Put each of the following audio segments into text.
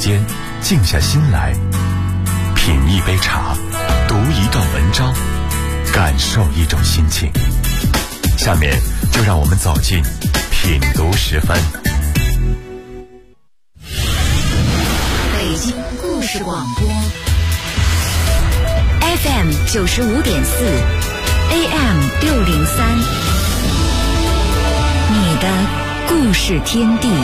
间，静下心来，品一杯茶，读一段文章，感受一种心情。下面就让我们走进品读10分。 北京故事广播 FM 95.4 AM 603，你的故事天地。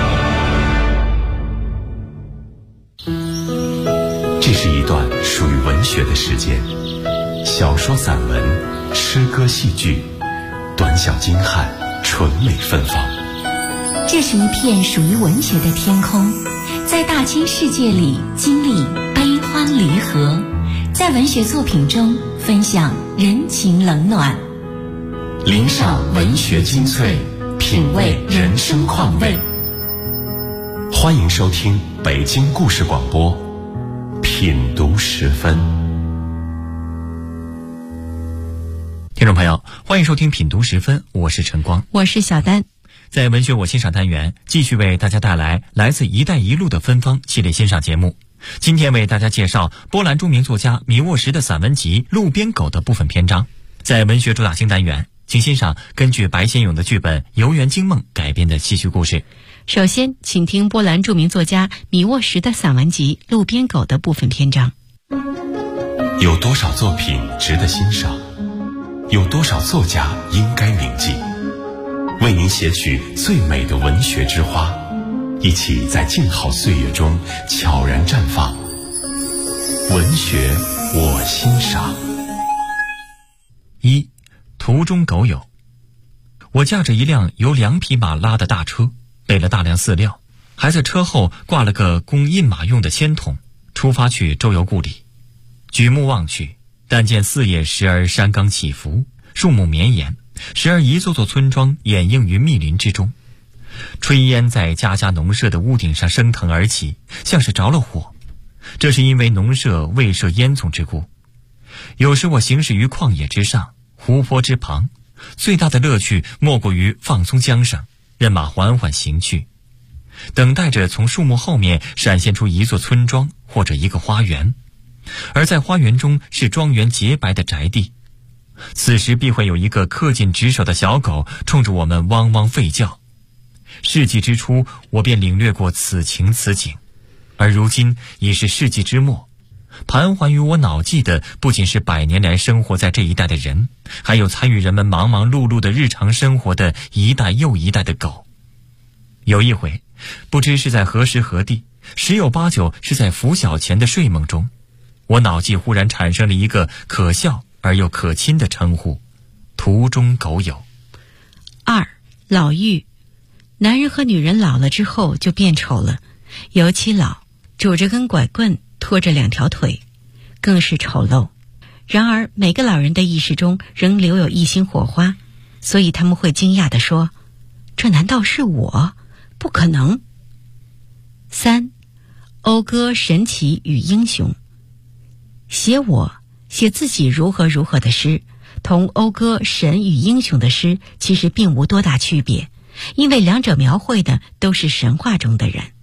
这是一段属于文学的时间，小说、散文、诗歌、戏剧，短小精悍，纯美芬芳。 这是一片属于文学的天空，在大千世界里经历悲欢离合，在文学作品中分享人情冷暖， 聆赏文学精粹，品味人生况味。欢迎收听北京故事广播品读10分。 听众朋友，欢迎收听品读10分，我是陈光， 我是小丹。 在文学我欣赏单元，继续为大家带来来自一带一路的芬芳系列欣赏节目。今天为大家介绍波兰著名作家米沃什的散文集《路边狗》的部分篇章。在文学主打星单元，请欣赏根据白先勇的剧本《游园惊梦》改编的戏剧故事。 首先，请听波兰著名作家米沃什的散文集《路边狗》的部分篇章。 有多少作品值得欣赏？有多少作家应该铭记？为您写取最美的文学之花，一起在静好岁月中悄然绽放。文学我欣赏。 1. 途中狗友。我驾着一辆由2匹马拉的大车，备了大量饲料，还在车后挂了个供印马用的铅筒，出发去周游故里。举目望去，但见四野时而山冈起伏，树木绵延，时而一座座村庄掩映于密林之中。炊烟在家家农舍的屋顶上升腾而起，像是着了火，这是因为农舍未设烟囱之故。有时我行驶于旷野之上，湖泊之旁，最大的乐趣莫过于放松缰绳，任马缓缓行去，等待着从树木后面闪现出一座村庄或者一个花园，而在花园中是庄园洁白的宅地。此时必会有一个恪尽职守的小狗冲着我们汪汪吠叫。世纪之初，我便领略过此情此景，而如今已是世纪之末。盘桓于我脑际的不仅是100年来生活在这一带的人，还有参与人们忙忙碌碌的日常生活的一代又一代的狗。有一回，不知是在何时何地，十有八九是在拂晓前的睡梦中，我脑际忽然产生了一个可笑而又可亲的称呼：途中狗友。 2. 老妪。男人和女人老了之后就变丑了，尤其老，拄着根拐棍，拖着2条腿，更是丑陋。然而每个老人的意识中仍留有一星火花，所以他们会惊讶地说：这难道是我？不可能。3. 讴歌神奇与英雄。写我，写自己如何如何的诗，同讴歌神与英雄的诗其实并无多大区别，因为两者描绘的都是神话中的人。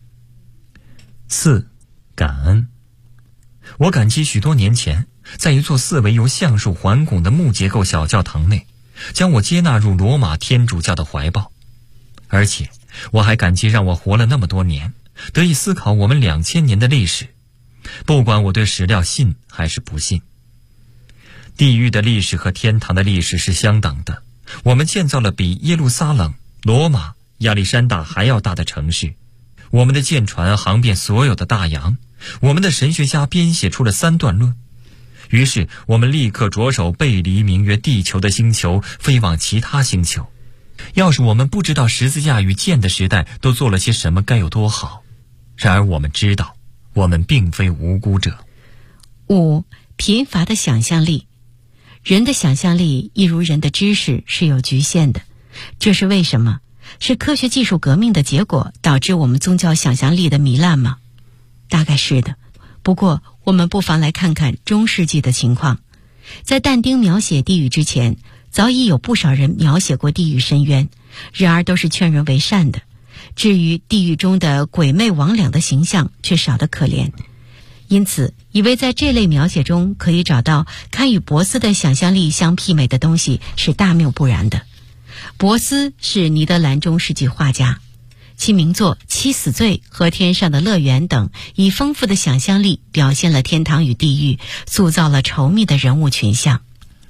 4. 感恩。我感激许多年前，在一座4围由橡树环拱的木结构小教堂内，将我接纳入罗马天主教的怀抱。而且我还感激让我活了那么多年，得以思考我们2000年的历史，不管我对史料信还是不信。地狱的历史和天堂的历史是相等的，我们建造了比耶路撒冷、罗马、亚历山大还要大的城市，我们的舰船航遍所有的大洋，我们的神学家编写出了3段论。于是我们立刻着手背离名曰地球的星球，飞往其他星球。要是我们不知道十字架与剑的时代都做了些什么该有多好。然而我们知道，我们并非无辜者。 5. 贫乏的想象力。人的想象力一如人的知识是有局限的，这是为什么？是科学技术革命的结果导致我们宗教想象力的糜烂吗？大概是的。不过我们不妨来看看中世纪的情况。在但丁描写地狱之前，早已有不少人描写过地狱深渊，然而都是劝人为善的。 至于地狱中的鬼魅魍魉的形象却少得可怜。因此以为在这类描写中可以找到堪与博斯的想象力相媲美的东西是大谬不然的。博斯是尼德兰中世纪画家，其名作《七死罪》和《天上的乐园》等以丰富的想象力表现了天堂与地狱，塑造了稠密的人物群像。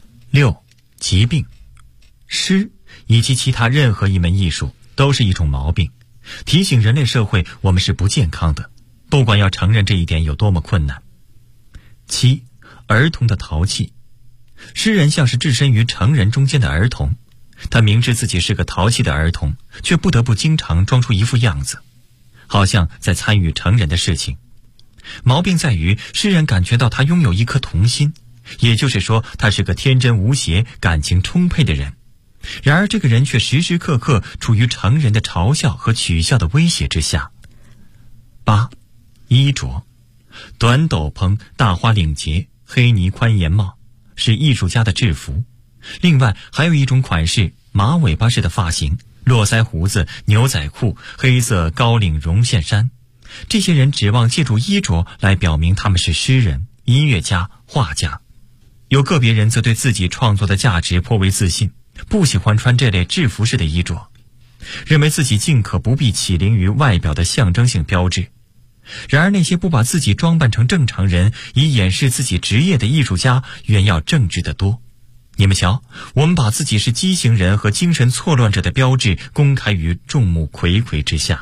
6. 疾病。诗以及其他任何一门艺术都是一种毛病，提醒人类社会我们是不健康的，不管要承认这一点有多么困难。7. 儿童的淘气。诗人像是置身于成人中间的儿童，他明知自己是个淘气的儿童，却不得不经常装出一副样子，好像在参与成人的事情。毛病在于诗人感觉到他拥有一颗童心，也就是说他是个天真无邪、感情充沛的人，然而这个人却时时刻刻处于成人的嘲笑和取笑的威胁之下。8. 衣着。短斗篷、大花领结、黑呢宽檐帽是艺术家的制服，另外还有一种款式，马尾巴式的发型，络腮胡子、牛仔裤、黑色高领绒线衫。这些人指望借助衣着来表明他们是诗人、音乐家、画家。有个别人则对自己创作的价值颇为自信，不喜欢穿这类制服式的衣着，认为自己尽可不必起灵于外表的象征性标志。然而那些不把自己装扮成正常人以掩饰自己职业的艺术家远要正直得多。你们瞧，我们把自己是畸形人和精神错乱者的标志公开于众目睽睽之下。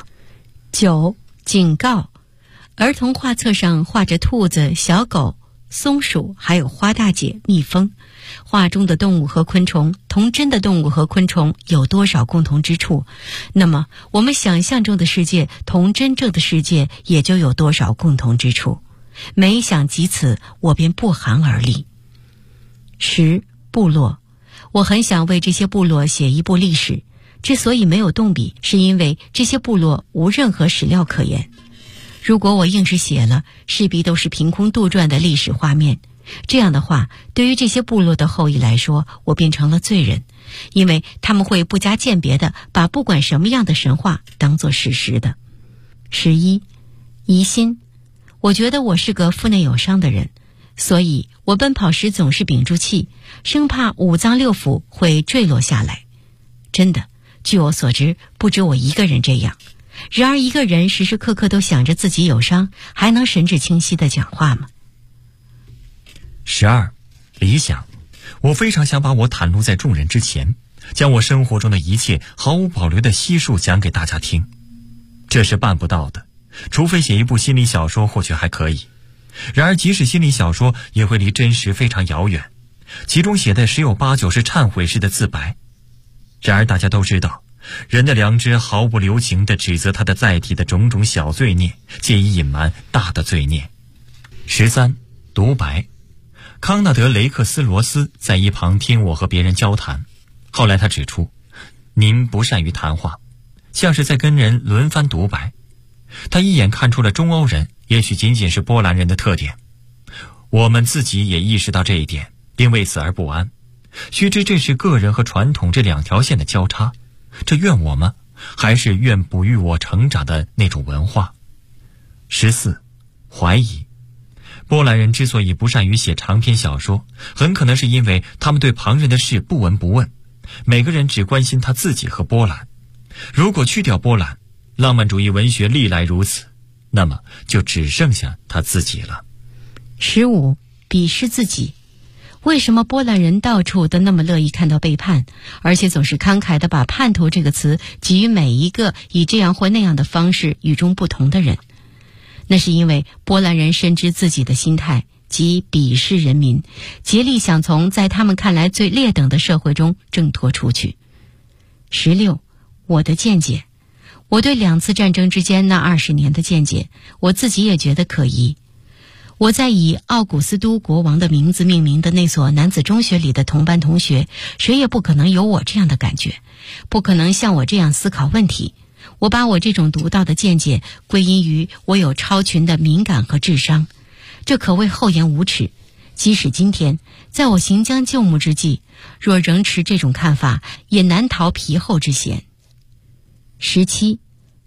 9. 警告。儿童画册上画着兔子、小狗、松鼠，还有花大姐、蜜蜂。画中的动物和昆虫，同真的动物和昆虫有多少共同之处？那么我们想象中的世界同真正的世界也就有多少共同之处？每想及此，我便不寒而栗。10. 部落。我很想为这些部落写一部历史，之所以没有动笔，是因为这些部落无任何史料可言。如果我硬是写了，势必都是凭空杜撰的历史画面。这样的话，对于这些部落的后裔来说，我变成了罪人，因为他们会不加鉴别的把不管什么样的神话当作事实的。11. 疑心。我觉得我是个腹内有伤的人，所以我奔跑时总是屏住气，生怕五脏六腑会坠落下来。真的，据我所知，不止我一个人这样。然而一个人时时刻刻都想着自己有伤，还能神志清晰地讲话吗 ？12. 理想。我非常想把我袒露在众人之前，将我生活中的一切毫无保留的悉数讲给大家听。这是办不到的，除非写一部心理小说，或许还可以。然而即使心理小说也会离真实非常遥远，其中写的十有八九是忏悔式的自白。然而大家都知道，人的良知毫不留情地指责他的载体的种种小罪孽，借以隐瞒大的罪孽。13. 独白。康纳德·雷克斯罗斯在一旁听我和别人交谈，后来他指出，您不善于谈话，像是在跟人轮番独白。他一眼看出了中欧人，也许仅仅是波兰人的特点。我们自己也意识到这一点，并为此而不安。须知这是个人和传统这两条线的交叉，这怨我吗？还是怨哺育我成长的那种文化？14. 怀疑。波兰人之所以不善于写长篇小说，很可能是因为他们对旁人的事不闻不问，每个人只关心他自己和波兰。如果去掉波兰，浪漫主义文学历来如此，那么就只剩下他自己了。 15. 鄙视自己。为什么波兰人到处都那么乐意看到背叛，而且总是慷慨地把叛徒这个词给予每一个以这样或那样的方式与众不同的人？那是因为波兰人深知自己的心态，即鄙视人民，竭力想从在他们看来最劣等的社会中挣脱出去。16. 我的见解。我对2次战争之间那20年的见解，我自己也觉得可疑。我在以奥古斯都国王的名字命名的那所男子中学里的同班同学，谁也不可能有我这样的感觉，不可能像我这样思考问题。我把我这种独到的见解归因于我有超群的敏感和智商，这可谓厚颜无耻。即使今天在我行将就木之际，若仍持这种看法，也难逃皮厚之嫌。17.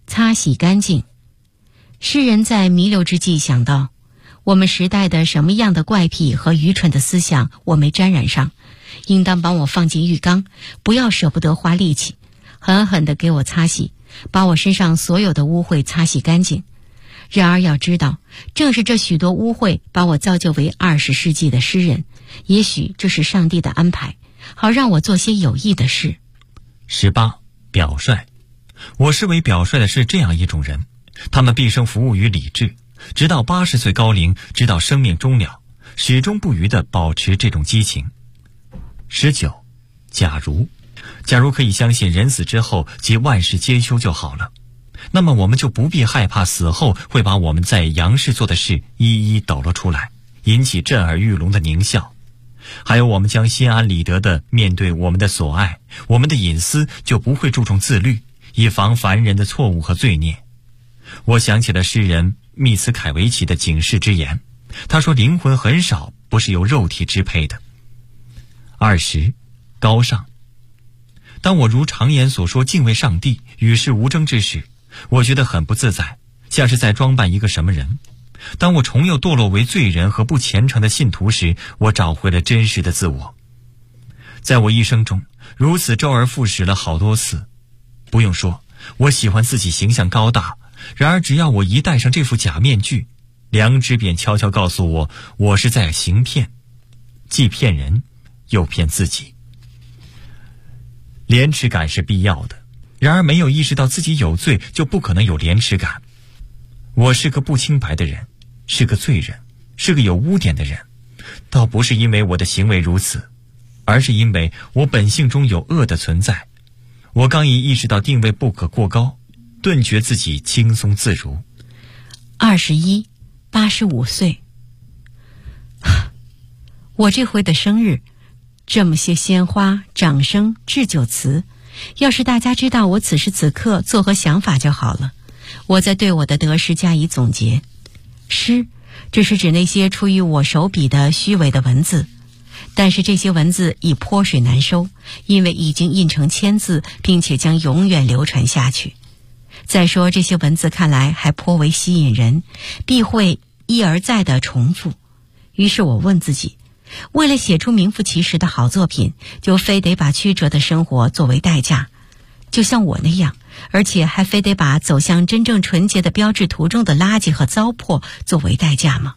擦洗干净。诗人在弥留之际想到，我们时代的什么样的怪癖和愚蠢的思想我没沾染上，应当帮我放进浴缸，不要舍不得花力气，狠狠地给我擦洗，把我身上所有的污秽擦洗干净。然而要知道，正是这许多污秽把我造就为20世纪的诗人，也许这是上帝的安排，好让我做些有益的事。 18. 表率。我视为表率的是这样一种人，他们毕生服务于理智，直到80岁高龄，直到生命终了，始终不渝地保持这种激情。19. 假如可以相信人死之后即万事皆休就好了，那么我们就不必害怕死后会把我们在阳世做的事一一抖落出来，引起震耳欲聋的狞笑。还有我们将心安理得地面对我们的所爱，我们的隐私就不会注重自律，以防凡人的错误和罪孽。我想起了诗人密斯凯维奇的警示之言，他说灵魂很少不是由肉体支配的。20. 高尚。当我如常言所说敬畏上帝，与世无争之时，我觉得很不自在，像是在装扮一个什么人。当我重又堕落为罪人和不虔诚的信徒时，我找回了真实的自我。在我一生中，如此周而复始了好多次。不用说，我喜欢自己形象高大，然而只要我一戴上这副假面具，良知便悄悄告诉我，我是在行骗，既骗人又骗自己。廉耻感是必要的，然而没有意识到自己有罪，就不可能有廉耻感。我是个不清白的人，是个罪人，是个有污点的人，倒不是因为我的行为如此，而是因为我本性中有恶的存在。我刚一意识到定位不可过高，顿觉自己轻松自如。 21. 85岁。我这回的生日，这么些鲜花、掌声、致酒词，要是大家知道我此时此刻作何想法就好了。我在对我的得失加以总结。诗只是指那些出于我手笔的虚伪的文字，但是这些文字已泼水难收，因为已经印成签字，并且将永远流传下去。再说这些文字看来还颇为吸引人，必会一而再地重复。于是我问自己，为了写出名副其实的好作品，就非得把曲折的生活作为代价，就像我那样，而且还非得把走向真正纯洁的标志途中的垃圾和糟粕作为代价吗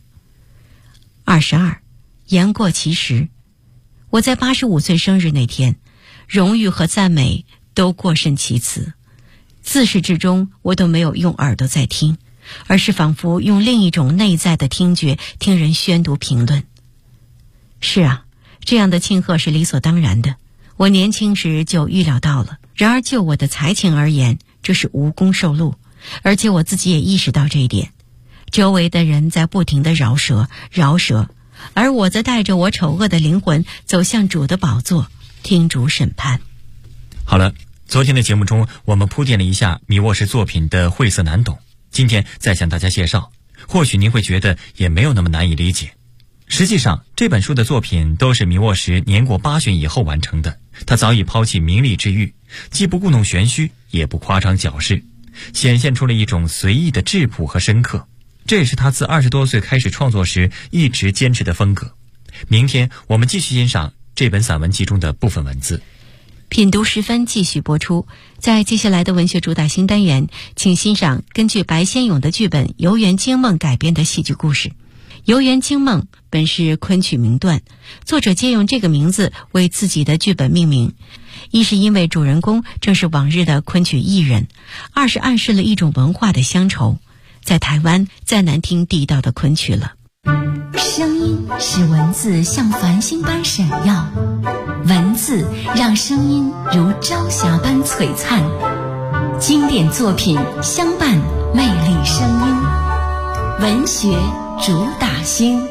？22. 言过其实。我在85岁生日那天，荣誉和赞美都过甚其词，自始至终我都没有用耳朵在听，而是仿佛用另一种内在的听觉听人宣读评论。是啊，这样的庆贺是理所当然的，我年轻时就预料到了。然而就我的才情而言，这是无功受禄，而且我自己也意识到这一点。周围的人在不停地饶舌，而我则带着我丑恶的灵魂走向主的宝座，听主审判。 好了，昨天的节目中我们铺垫了一下米沃什作品的晦涩难懂，今天再向大家介绍，或许您会觉得也没有那么难以理解。实际上这本书的作品都是米沃什年过80以后完成的，他早已抛弃名利之欲，既不故弄玄虚，也不夸张矫饰，显现出了一种随意的质朴和深刻。这也是他自20多岁开始创作时一直坚持的风格。明天我们继续欣赏这本散文集中的部分文字。 品读10分继续播出。在接下来的文学主打新单元，请欣赏根据白先勇的剧本《游园惊梦》改编的戏剧故事。游园惊梦本是昆曲名段，作者借用这个名字为自己的剧本命名，一是因为主人公正是往日的昆曲艺人，二是暗示了一种文化的乡愁。在台湾再难听地道的昆曲了。 声音使文字像繁星般闪耀，文字让声音如朝霞般璀璨。经典作品相伴，魅力声音，文学主打星。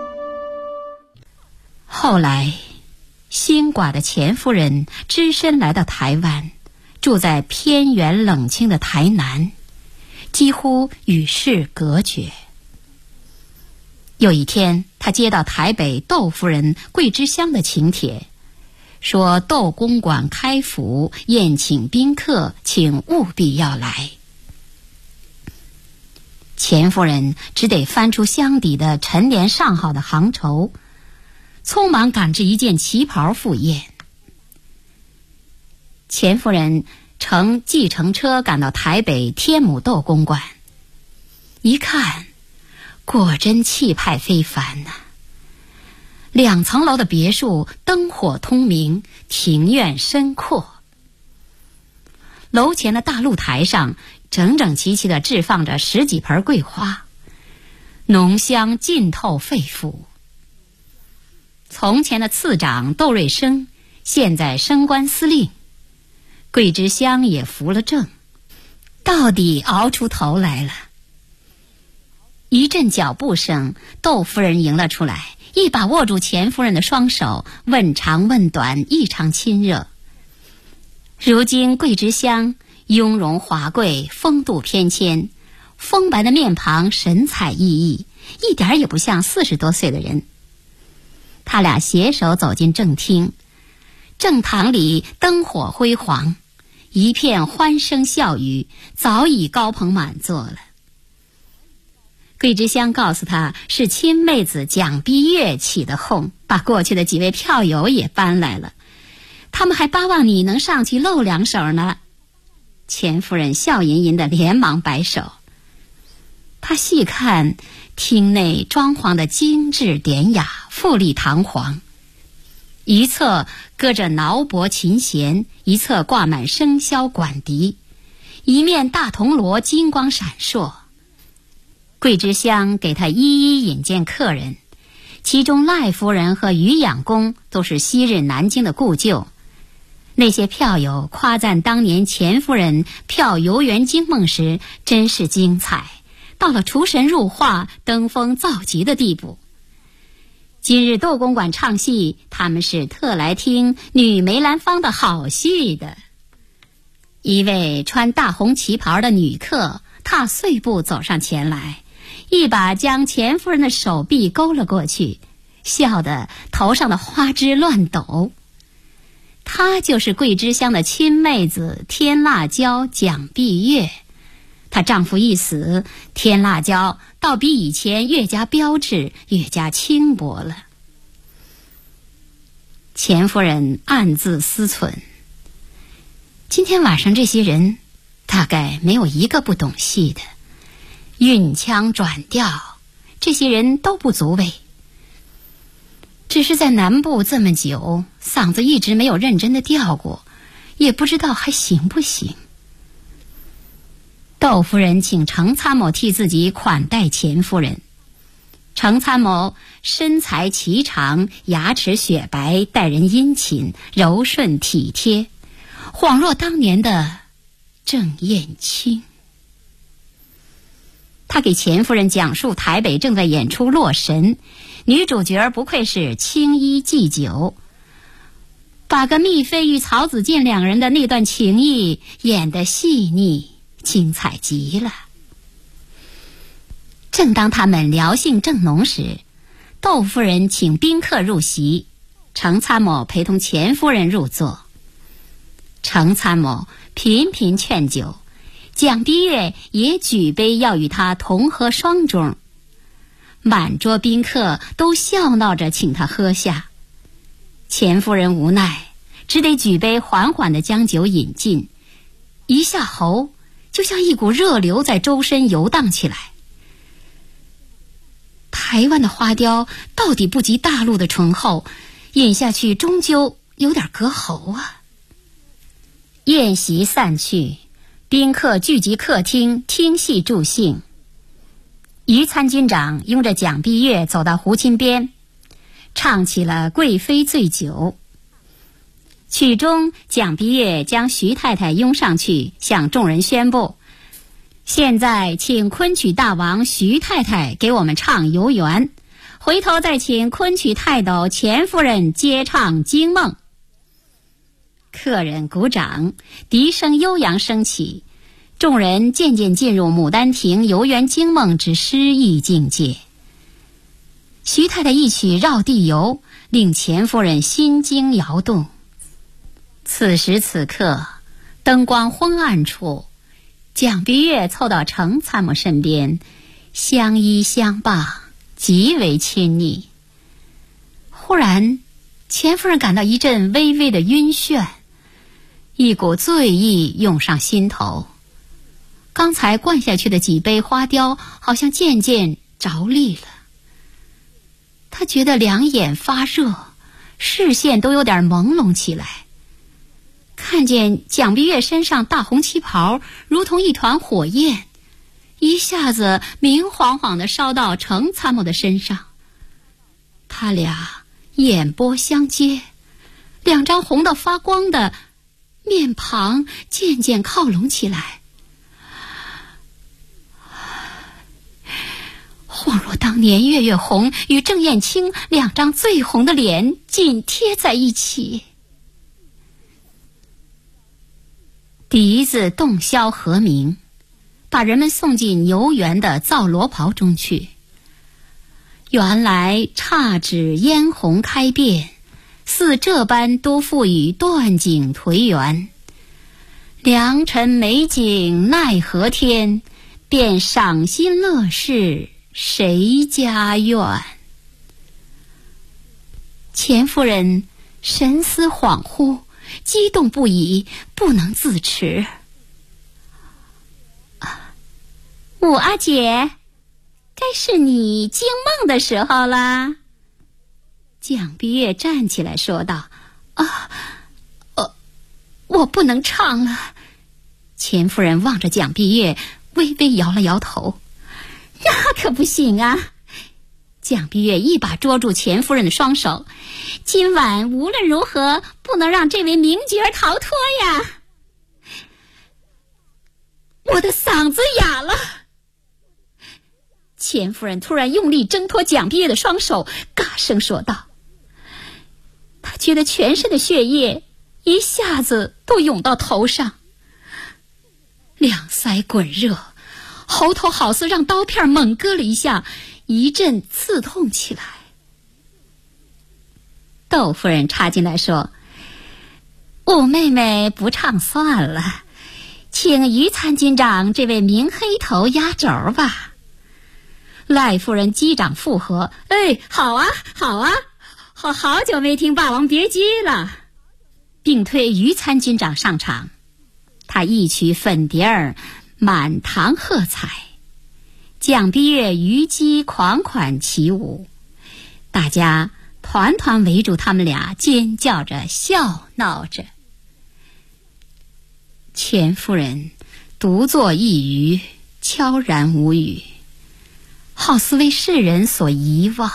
后来，新寡的钱夫人只身来到台湾，住在偏远冷清的台南，几乎与世隔绝。有一天，他接到台北窦夫人桂枝香的请帖，说窦公馆开府宴请宾客，请务必要来。 钱夫人只得翻出箱底的陈年上好的行绸，匆忙赶制一件旗袍赴宴。钱夫人乘计程车赶到台北天母窦公馆，一看，果真气派非凡呐！2层楼的别墅灯火通明，庭院深阔。楼前的大露台上整整齐齐地置放着10几盆桂花，浓香浸透肺腑。从前的次长窦瑞生现在升官司令，桂枝香也扶了正，到底熬出头来了。一阵脚步声，窦夫人迎了出来，一把握住钱夫人的双手，问长问短，异常亲热。如今桂枝香雍容华贵，风度翩跹，丰白的面庞神采奕奕，一点也不像40多岁的人。他俩携手走进正厅，正堂里灯火辉煌，一片欢声笑语，早已高朋满座了。桂枝香告诉他，是亲妹子蒋碧月起的哄，把过去的几位票友也搬来了，他们还巴望你能上去露2手呢。钱夫人笑吟吟的连忙摆手。她细看厅内装潢的精致典雅，富丽堂皇，一侧搁着挠脖琴弦，一侧挂满笙箫管笛，一面大铜锣金光闪烁。桂枝香给他一一引荐客人，其中赖夫人和于养公都是昔日南京的故旧。那些票友夸赞当年钱夫人票游园惊梦时真是精彩，到了厨神入化、登峰造极的地步。今日窦公馆唱戏，他们是特来听女梅兰芳的好戏的。一位穿大红旗袍的女客踏碎步走上前来，一把将钱夫人的手臂勾了过去，笑得头上的花枝乱抖。她就是桂枝香的亲妹子天辣椒蒋碧月。她丈夫一死，天辣椒倒比以前越加标致，越加轻薄了。钱夫人暗自思忖，今天晚上这些人大概没有一个不懂戏的，韵腔转调，这些人都不足为。只是在南部这么久，嗓子一直没有认真的调过，也不知道还行不行。窦夫人请程参谋替自己款待钱夫人。程参谋身材颀长，牙齿雪白，待人殷勤，柔顺体贴，恍若当年的郑燕青。他给钱夫人讲述台北正在演出《洛神》，女主角不愧是青衣祭酒，把个蜜妃与曹子建2人的那段情谊演得细腻精彩极了。正当他们聊兴正浓时，窦夫人请宾客入席，程参谋陪同钱夫人入座。程参谋频频劝酒，蒋碧月也举杯要与他同喝双盅，满桌宾客都笑闹着请他喝下。钱夫人无奈，只得举杯缓缓地将酒饮尽，一下喉就像一股热流在周身游荡起来。台湾的花雕到底不及大陆的醇厚，饮下去终究有点隔喉啊。宴席散去，宾客聚集客厅听戏助兴。于参军长拥着蒋碧月走到胡琴边，唱起了《贵妃醉酒》。曲中，蒋碧月将徐太太拥上去，向众人宣布：现在请昆曲大王徐太太给我们唱《游园》，回头再请昆曲泰斗钱夫人接唱《惊梦》。客人鼓掌，笛声悠扬升起，众人渐渐进入《牡丹亭》《游园惊梦》之诗意境界。徐太太一曲《绕地游》，令钱夫人心惊摇动。此时此刻，灯光昏暗处，蒋碧月凑到程参谋身边， 相依相傍，极为亲昵。忽然，钱夫人感到一阵微微的晕眩，一股醉意涌上心头。刚才灌下去的几杯花雕好像渐渐着力了。她觉得两眼发热，视线都有点朦胧起来。看见蒋碧月身上大红旗袍如同一团火焰，一下子明晃晃地烧到程参谋的身上。他俩眼波相接，两张红到发光的面庞渐渐靠拢起来，恍若当年月月红与郑燕青两张最红的脸紧贴在一起。笛子洞箫和鸣，把人们送进游园的皂罗袍中去。原来姹紫嫣红开遍，似这般都付与断井颓垣。良辰美景奈何天，便赏心乐事谁家院。钱夫人神思恍惚，激动不已，不能自持。五阿姐，该是你惊梦的时候啦。蒋碧月站起来说道：我不能唱了。钱夫人望着蒋碧月，微微摇了摇头。那可不行啊！蒋碧月一把捉住钱夫人的双手，今晚无论如何不能让这位名角逃脱呀！我的嗓子哑了。钱夫人突然用力挣脱蒋碧月的双手，嘎声说道。她觉得全身的血液一下子都涌到头上，两腮滚热，喉头好似让刀片猛割了一下，一阵刺痛起来。窦夫人插进来说：五妹妹不唱算了，请于参军长这位明黑头压轴吧。赖夫人击掌附和：好啊好啊，好久没听霸王别姬了，并推于参军长上场。他一曲粉蝶儿满堂喝彩，蒋碧月虞姬款款起舞，大家团团围住他们俩，尖叫着笑闹着。钱夫人独坐一隅，悄然无语，好似为世人所遗忘。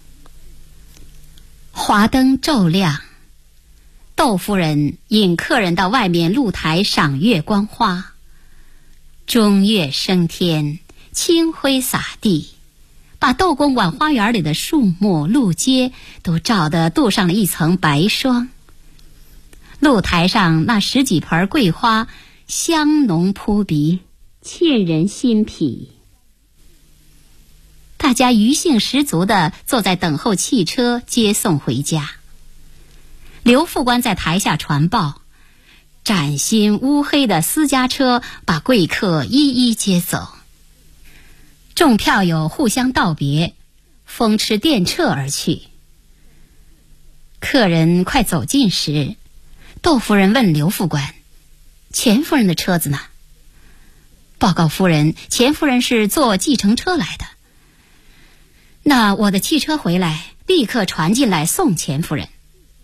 华灯骤亮，窦夫人引客人到外面露台赏月观花。中月升天，清辉洒地，把窦公馆花园里的树木路街都照得镀上了一层白霜。露台上那十几盆桂花香浓扑鼻，沁人心脾。大家余兴十足地坐在等候汽车接送回家。刘副官在台下传报，崭新乌黑的私家车把贵客一一接走。众票友互相道别，风驰电掣而去。客人快走近时，窦夫人问刘副官：钱夫人的车子呢？报告夫人，钱夫人是坐计程车来的。那我的汽车回来，立刻传进来送钱夫人。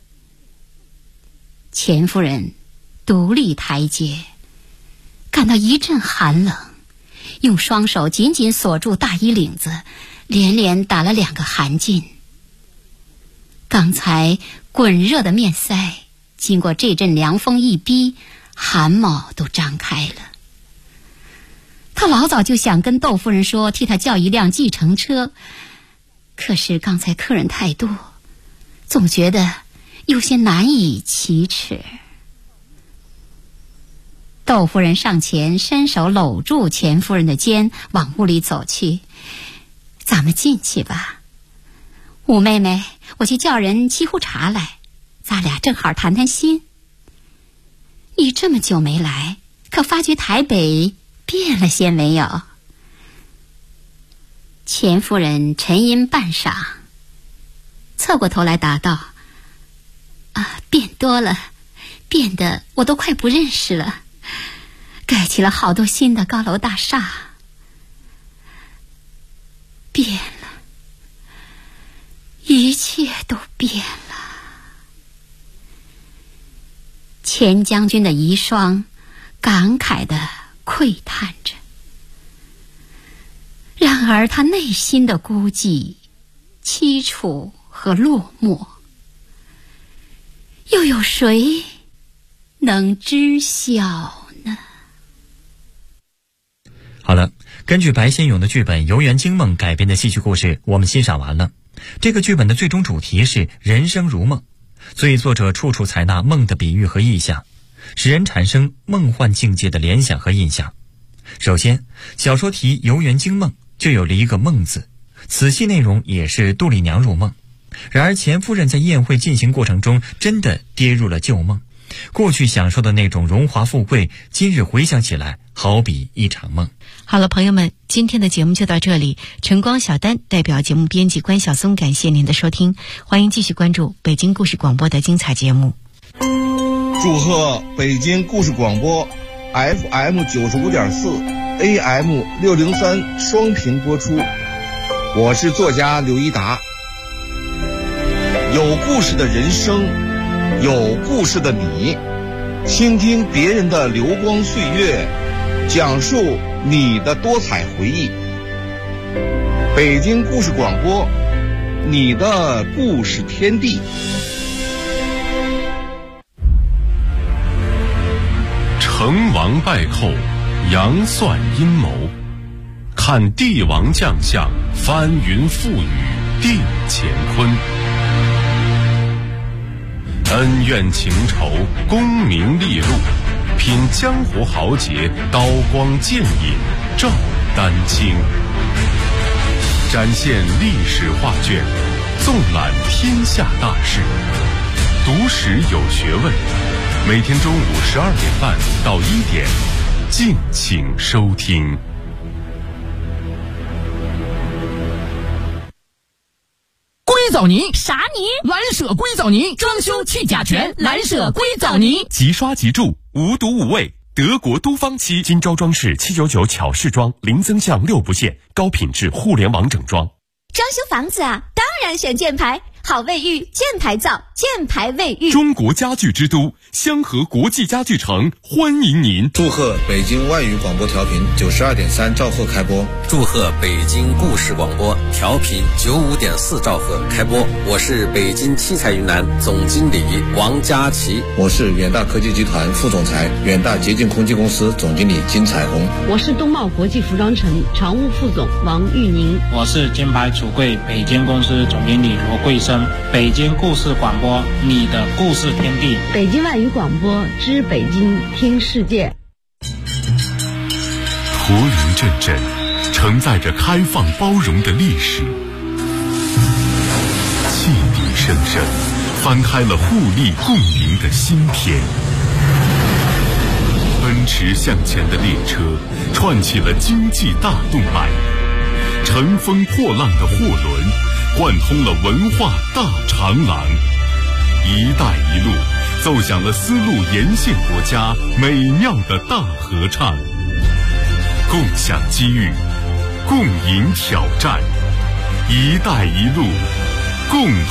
钱夫人独立台阶，感到一阵寒冷，用双手紧紧锁住大衣领子，连连打了2个寒噤。刚才滚热的面腮经过这阵凉风一逼，汗毛都张开了。他老早就想跟窦夫人说替他叫一辆计程车，可是刚才客人太多，总觉得有些难以启齿。窦夫人上前伸手搂住钱夫人的肩，往屋里走去。咱们进去吧。五妹妹，我去叫人沏壶茶来，咱俩正好谈谈心。你这么久没来，可发觉台北变了些没有？ 钱夫人沉吟半晌，侧过头来答道：变多了，变得我都快不认识了，盖起了好多新的高楼大厦，变了，一切都变了。钱将军的遗孀感慨地喟叹着，然而他内心的孤寂、凄楚和落寞，又有谁能知晓呢？ 好了，根据白先勇的剧本《游园惊梦》改编的戏剧故事我们欣赏完了。这个剧本的最终主题是人生如梦，所以作者处处采纳梦的比喻和意象，使人产生梦幻境界的联想和印象。首先，小说题《游园惊梦》就有了一个梦字，此戏内容也是杜丽娘入梦。然而钱夫人在宴会进行过程中真的跌入了旧梦，过去享受的那种荣华富贵，今日回想起来好比一场梦。 好了，朋友们，今天的节目就到这里。晨光小丹代表节目编辑关晓松感谢您的收听，欢迎继续关注北京故事广播的精彩节目。 祝贺北京故事广播 FM 95.4 AM 603双频播出。我是作家刘一达。有故事的人生，有故事的你，倾听别人的流光岁月，讲述你的多彩回忆。北京故事广播，你的故事天地。 成王败寇，杨算阴谋，看帝王将相，翻云覆雨定乾坤。恩怨情仇，功名利禄，品江湖豪杰，刀光剑影照丹青。展现历史画卷，纵览天下大事，读史有学问。每天中午12点半到1点，敬请收听。 硅藻泥啥泥？ 蓝舍硅藻泥，装修去甲醛，蓝舍硅藻泥， 即刷即住，无毒无味，德国都方漆。金招装饰799巧饰装，零增项6不限，高品质互联网整装。 装修房子啊，当然选箭牌，好卫浴，箭牌造，箭牌卫浴。 中国家具之都，香河国际家具城欢迎您。 祝贺北京外语广播调频92.3兆赫开播。 祝贺北京故事广播调频95.4兆赫开播。我是北京七彩云南总经理王佳琪。 我是远大科技集团副总裁、远大洁净空气公司总经理金彩虹。 我是东茂国际服装城常务副总王玉宁。 我是金牌橱柜北京公司总经理罗桂生。北京故事广播，你的故事天地。 北京外语广播知北京听世界。 驼云阵阵，承载着开放包容的历史，汽笛声声，翻开了互利共赢的新篇。奔驰向前的列车，串起了经济大动脉。乘风破浪的货轮，贯通了文化大长廊。一带一路奏响了丝路沿线国家美妙的大合唱。共享机遇，共赢挑战，一带一路，共